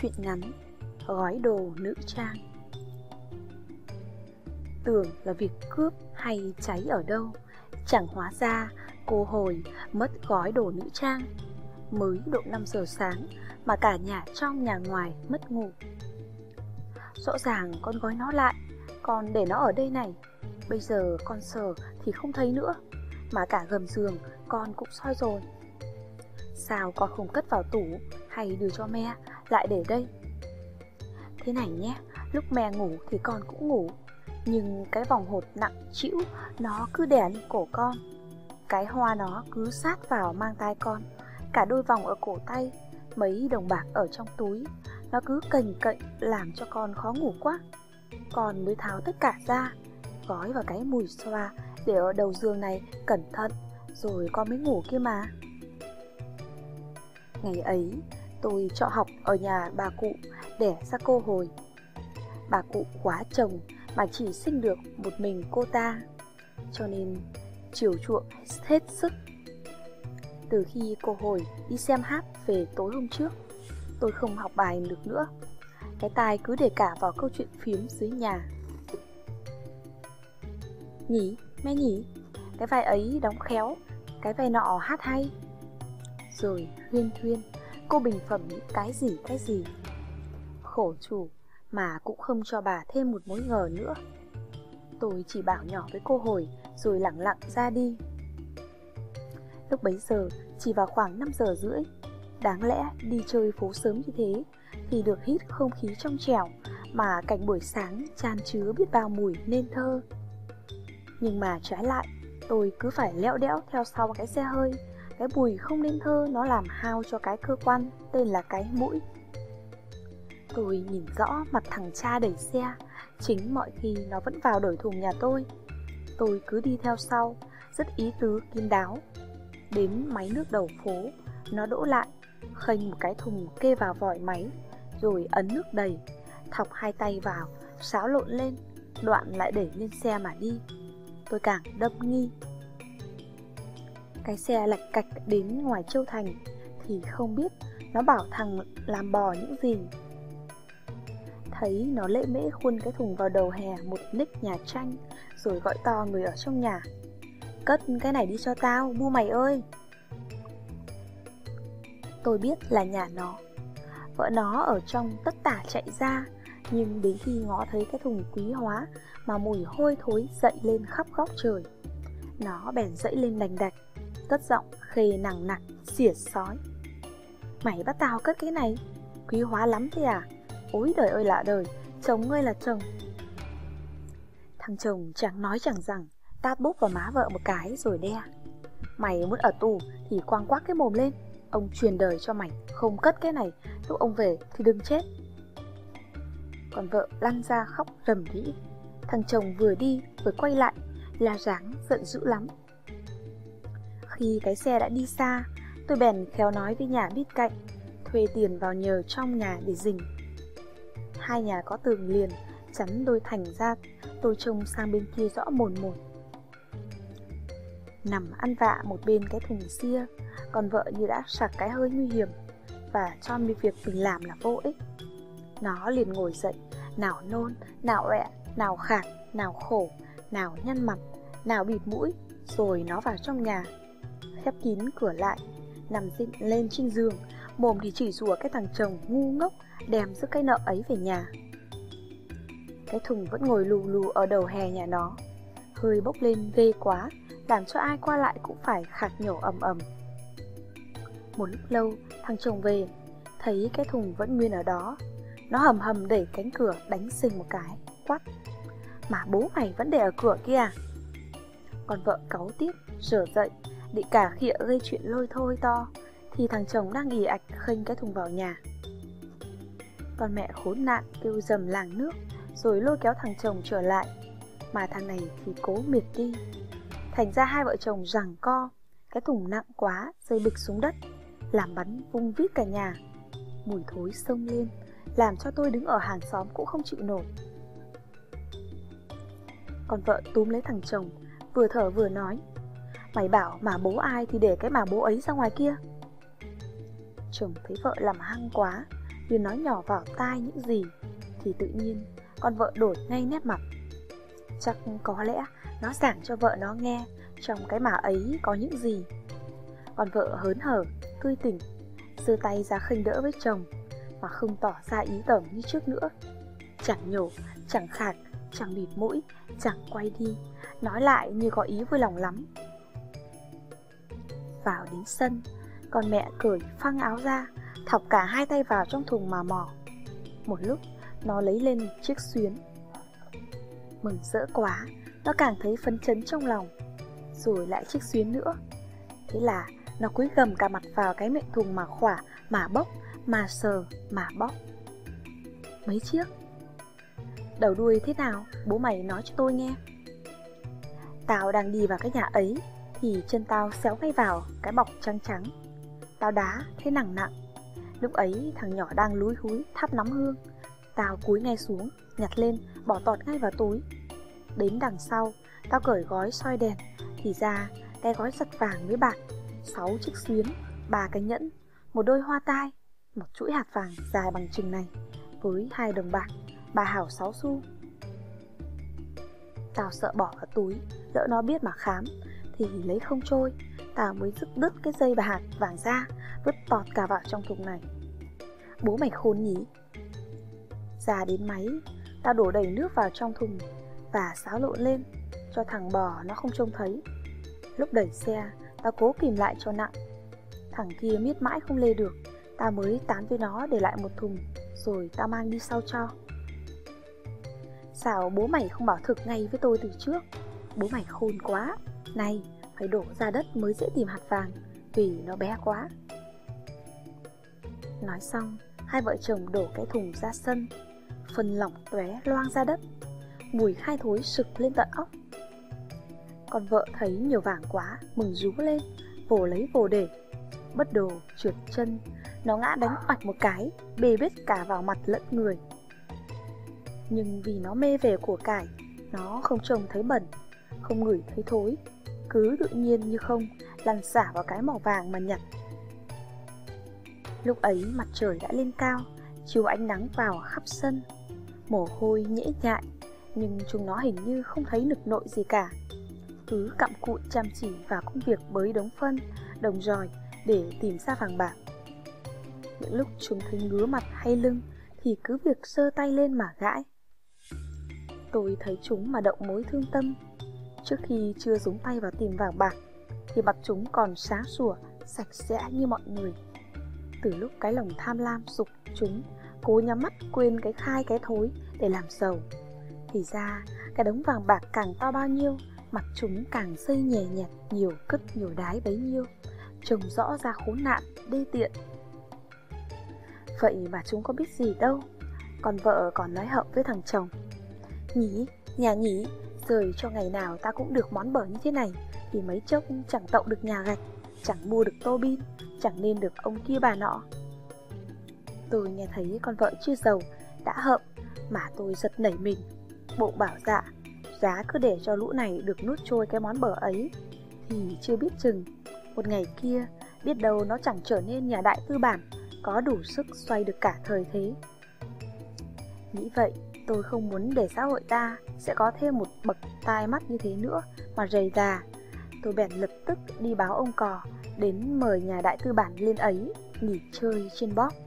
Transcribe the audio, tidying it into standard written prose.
Truyện ngắn Gói đồ nữ trang. Tưởng là việc cướp hay cháy ở đâu, chẳng hóa ra cô Hồi mất gói đồ nữ trang. Mới độ 5 giờ sáng mà cả nhà trong nhà ngoài mất ngủ. Rõ ràng con gói nó lại, con để nó ở đây này. Bây giờ con sờ thì không thấy nữa, mà cả gầm giường con cũng soi rồi. Sao con không cất vào tủ hay đưa cho me lại để đây? Thế này nhé, lúc me ngủ thì con cũng ngủ, nhưng cái vòng hột nặng trĩu nó cứ đè lên cổ con. Cái hoa nó cứ sát vào mang tai con. Cả đôi vòng ở cổ tay, mấy đồng bạc ở trong túi, nó cứ cành cậy làm cho con khó ngủ quá. Con mới tháo tất cả ra, gói vào cái mùi xoa để ở đầu giường này cẩn thận, rồi con mới ngủ kia mà. Ngày ấy tôi trọ học ở nhà bà cụ đẻ ra cô Hồi. Bà cụ quá chồng mà chỉ sinh được một mình cô ta, cho nên chiều chuộng hết sức. Từ khi cô Hồi đi xem hát về tối hôm trước, tôi không học bài được nữa. Cái tai cứ để cả vào câu chuyện phiếm dưới nhà. Nhỉ, mẹ nhỉ, cái vai ấy đóng khéo, cái vai nọ hát hay. Rồi huyên thuyên, cô bình phẩm cái gì. Khổ chủ mà cũng không cho bà thêm một mối ngờ nữa. Tôi chỉ bảo nhỏ với cô Hồi rồi lẳng lặng ra đi. Lúc bấy giờ chỉ vào khoảng 5 giờ rưỡi. Đáng lẽ đi chơi phố sớm như thế thì được hít không khí trong trẻo, mà cảnh buổi sáng chan chứa biết bao mùi nên thơ. Nhưng mà trái lại, tôi cứ phải lẽo đẽo theo sau cái xe hơi. Cái mùi không nên thơ nó làm hao cho cái cơ quan tên là cái mũi. Tôi nhìn rõ mặt thằng cha đẩy xe, chính mọi khi nó vẫn vào đổi thùng nhà tôi. Tôi cứ đi theo sau, rất ý tứ kín đáo. Đến máy nước đầu phố, nó đỗ lại, khênh một cái thùng kê vào vòi máy, rồi ấn nước đầy, thọc hai tay vào, xáo lộn lên, đoạn lại để lên xe mà đi. Tôi càng đâm nghi. Cái xe lạch cạch đến ngoài Châu Thành thì không biết nó bảo thằng làm bò những gì. Thấy nó lễ mễ khuân cái thùng vào đầu hè một nick nhà tranh, rồi gọi to người ở trong nhà: "Cất cái này đi cho tao, bu mày ơi!" Tôi biết là nhà nó. Vợ nó ở trong tất tả chạy ra, nhưng đến khi ngó thấy cái thùng quý hóa mà mùi hôi thối dậy lên khắp góc trời, nó bèn dẫy lên đành đạch, cất giọng khê nằng nặc xỉa sói: "Mày bắt tao cất cái này? Quý hóa lắm thế à? Ôi đời ơi lạ đời, chồng ơi là chồng!" Thằng chồng chẳng nói chẳng rằng, tát bốp vào má vợ một cái rồi đe: "Mày muốn ở tù thì quăng quác cái mồm lên. Ông truyền đời cho mày không cất cái này, lúc ông về thì đừng chết." Còn vợ lăn ra khóc rầm rĩ. Thằng chồng vừa đi vừa quay lại, la dáng giận dữ lắm. Khi cái xe đã đi xa, tôi bèn khéo nói với nhà biết cạnh thuê tiền vào nhờ trong nhà để rình. Hai nhà có tường liền chắn đôi thành ra, tôi trông sang bên kia rõ mồn một. Nằm ăn vạ một bên cái thùng xia, còn vợ như đã sặc cái hơi nguy hiểm và cho việc mình làm là vô ích. Nó liền ngồi dậy, nào nôn, nào ọe, nào khạc, nào khổ, nào nhăn mặt, nào bịt mũi, rồi nó vào trong nhà, khép kín cửa lại, nằm lên trên giường, mồm thì chỉ rủa cái thằng chồng ngu ngốc đem rước cái nợ ấy về nhà. Cái thùng vẫn ngồi lù lù ở đầu hè nhà nó, hơi bốc lên ghê quá, làm cho ai qua lại cũng phải khạc nhổ ầm ầm. Một lúc lâu, thằng chồng về, thấy cái thùng vẫn nguyên ở đó. Nó hầm hầm đẩy cánh cửa đánh xình một cái, quát: "Mà bố mày vẫn để ở cửa kia à?" Còn vợ cáu tiếc rửa dậy, định cả khịa gây chuyện lôi thôi to, thì thằng chồng đang ì ạch khênh cái thùng vào nhà. Con mẹ khốn nạn kêu dầm làng nước, rồi lôi kéo thằng chồng trở lại, mà thằng này thì cố miệt đi. Thành ra hai vợ chồng giằng co, cái thùng nặng quá rơi bịch xuống đất, làm bắn vung vít cả nhà. Mùi thối xông lên, làm cho tôi đứng ở hàng xóm cũng không chịu nổi. Còn vợ túm lấy thằng chồng, vừa thở vừa nói: "Mày bảo mà bố ai thì để cái mà bố ấy ra ngoài kia." Chồng thấy vợ làm hăng quá, liền nói nhỏ vào tai những gì, thì tự nhiên con vợ đổi ngay nét mặt. Chắc có lẽ nó giảng cho vợ nó nghe trong cái mà ấy có những gì. Con vợ hớn hở, tươi tỉnh, giơ tay ra khênh đỡ với chồng, mà không tỏ ra ý tởm như trước nữa. Chẳng nhổ, chẳng khạc, chẳng bịt mũi, chẳng quay đi, nói lại như có ý vui lòng lắm. Vào đến sân, con mẹ cởi phăng áo ra, thọc cả hai tay vào trong thùng mà mò. Một lúc, nó lấy lên một chiếc xuyến. Mừng rỡ quá, nó càng thấy phấn chấn trong lòng. Rồi lại chiếc xuyến nữa. Thế là nó cúi gằm cả mặt vào cái miệng thùng mà khỏa, mà bốc, mà sờ, mà bóc. Mấy chiếc? Đầu đuôi thế nào, bố mày nói cho tôi nghe. Tao đang đi vào cái nhà ấy, thì chân tao xéo ngay vào cái bọc trắng trắng. Tao đá thế nặng nặng. Lúc ấy thằng nhỏ đang lúi húi thắp nắm hương. Tao cúi ngay xuống, nhặt lên, bỏ tọt ngay vào túi. Đến đằng sau, tao cởi gói soi đèn, thì ra cái gói sắt vàng với bạc, 6 chiếc xuyến, 3 cái nhẫn, một đôi hoa tai, một chuỗi hạt vàng dài bằng chừng này, với 2 đồng bạc, 3 hào 6 xu. Tao sợ bỏ vào túi, lỡ nó biết mà khám, thì lấy không trôi. Tao mới rứt đứt cái dây bạc vàng ra, vứt tọt cả vào trong thùng này. Bố mày khôn nhỉ. Ra đến máy, tao đổ đầy nước vào trong thùng và xáo lộn lên, cho thằng bò nó không trông thấy. Lúc đẩy xe, tao cố kìm lại cho nặng. Thằng kia miết mãi không lê được, tao mới tán với nó để lại một thùng, rồi tao mang đi sau cho. Sao bố mày không bảo thực ngay với tôi từ trước? Bố mày khôn quá. Này, phải đổ ra đất mới dễ tìm hạt vàng, vì nó bé quá. Nói xong, hai vợ chồng đổ cái thùng ra sân. Phân lỏng tóe loang ra đất, mùi khai thối sực lên tận óc. Con vợ thấy nhiều vàng quá, mừng rú lên, vồ lấy vồ để. Bất đồ trượt chân, nó ngã đánh oạch một cái, bê bết cả vào mặt lẫn người. Nhưng vì nó mê về của cải, nó không trông thấy bẩn, không ngửi thấy thối, cứ tự nhiên như không lăn xả vào cái mỏ vàng mà nhặt. Lúc ấy mặt trời đã lên cao, chiếu ánh nắng vào khắp sân. Mồ hôi nhễ nhại, nhưng chúng nó hình như không thấy nực nội gì cả, cứ cặm cụi chăm chỉ vào công việc bới đống phân, đồng ròi để tìm ra vàng bạc. Những lúc chúng thấy ngứa mặt hay lưng thì cứ việc giơ tay lên mà gãi. Tôi thấy chúng mà động mối thương tâm. Trước khi chưa dúng tay vào tìm vàng bạc thì mặt chúng còn sáng sủa, sạch sẽ như mọi người. Từ lúc cái lòng tham lam giục chúng cố nhắm mắt quên cái khai cái thối để làm giàu, thì ra cái đống vàng bạc càng to bao nhiêu, mặt chúng càng dây nhè nhẹt, nhiều cất nhiều đái bấy nhiêu, trông rõ ra khốn nạn, đê tiện. Vậy mà chúng có biết gì đâu. Còn vợ còn nói hậm với thằng chồng: Nhỉ, nhà nhỉ, rồi cho ngày nào ta cũng được món bở như thế này, thì mấy chốc chẳng tậu được nhà gạch, chẳng mua được tô bin, chẳng nên được ông kia bà nọ. Tôi nghe thấy con vợ chưa giàu đã hậm, mà tôi giật nảy mình. Bộ bảo dạ, giá cứ để cho lũ này được nuốt trôi cái món bở ấy, thì chưa biết chừng một ngày kia biết đâu nó chẳng trở nên nhà đại tư bản, có đủ sức xoay được cả thời thế. Nghĩ vậy, tôi không muốn để xã hội ta sẽ có thêm một bậc tai mắt như thế nữa mà rầy rà. Tôi bèn lập tức đi báo ông cò đến mời nhà đại tư bản lên ấy nghỉ chơi trên bóp.